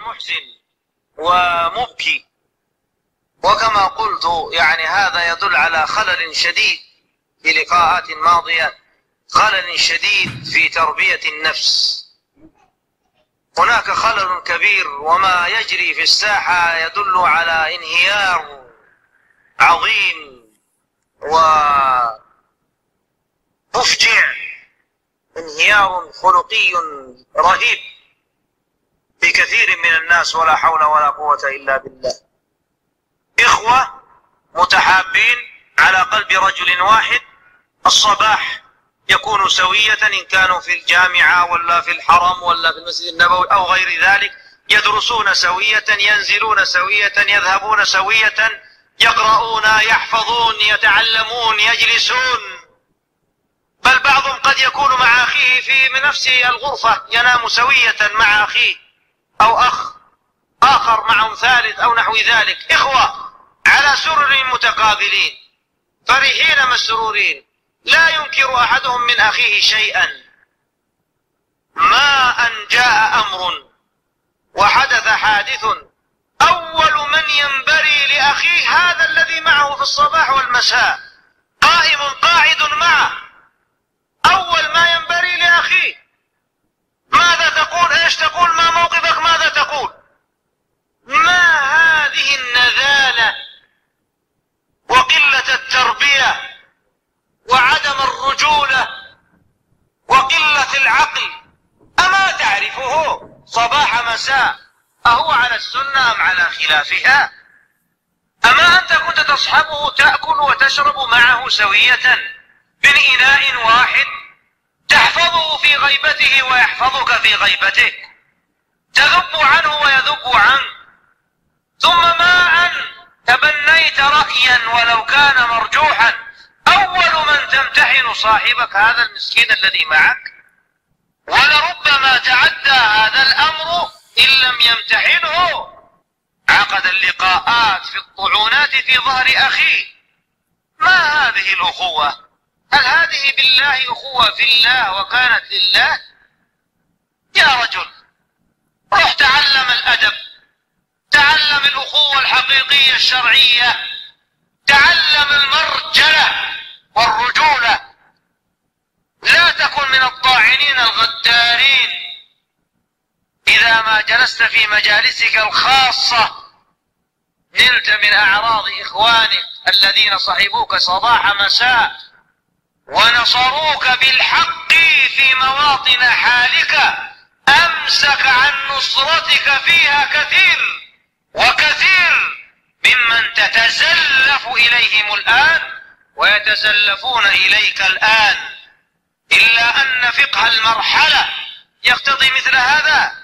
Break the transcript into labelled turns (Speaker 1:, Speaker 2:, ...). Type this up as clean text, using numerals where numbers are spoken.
Speaker 1: محزن ومبكي. وكما قلت يعني هذا يدل على خلل شديد في لقاءات ماضية، خلل شديد في تربية النفس. هناك خلل كبير، وما يجري في الساحة يدل على انهيار عظيم ومفجع، انهيار خلقي رهيب في كثير من الناس، ولا حول ولا قوة إلا بالله. إخوة متحابين على قلب رجل واحد، الصباح يكون سوية إن كانوا في الجامعة ولا في الحرم ولا في المسجد النبوي أو غير ذلك، يدرسون سوية، ينزلون سوية، يذهبون سوية، يقرؤون، يحفظون، يتعلمون، يجلسون، بل بعضهم قد يكون مع أخيه في نفس الغرفة، ينام سوية مع أخيه أو أخ آخر معهم ثالث أو نحو ذلك. إخوة على سرر متقابلين فرحين مسرورين، لا ينكر أحدهم من أخيه شيئا. ما أن جاء أمر وحدث حادث، أول من ينبري لأخيه هذا الذي معه في الصباح والمساء، قائم قاعد معه، أول ما ينبري لأخيه. ماذا تقول؟ إيش تقول؟ ما موقفك؟ ماذا تقول؟ ما هذه النذالة وقلة التربية وعدم الرجولة وقلة العقل؟ أما تعرفه صباح مساء أهو على السنة أم على خلافها؟ أما أنت كنت تصحبه تأكل وتشرب معه سوية من إناء واحد، تحفظه في غيبته ويحفظك في غيبتك، تذب عنه ويذب عنك، ثم ما أن تبنيت رأيا ولو كان مرجوحا، أول من تمتحن صاحبك هذا المسكين الذي معك. ولربما تعدى هذا الأمر إن لم يمتحنه، عقد اللقاءات في الطعونات في ظهر أخيه. ما هذه الأخوة؟ هل هذه بالله أخوة في الله وكانت لله؟ يا رجل روح تعلم الأدب، تعلم الأخوة الحقيقية الشرعية، تعلم المرجلة والرجولة، لا تكن من الطاعنين الغدارين. إذا ما جلست في مجالسك الخاصة نلت من أعراض إخوانك الذين صحبوك صباح مساء ونصروك بالحق في مواطن حالك، أمسك عن نصرتك فيها كثير وكثير ممن تتزلف إليهم الآن ويتزلفون إليك الآن، إلا أن فقه المرحلة يقتضي مثل هذا.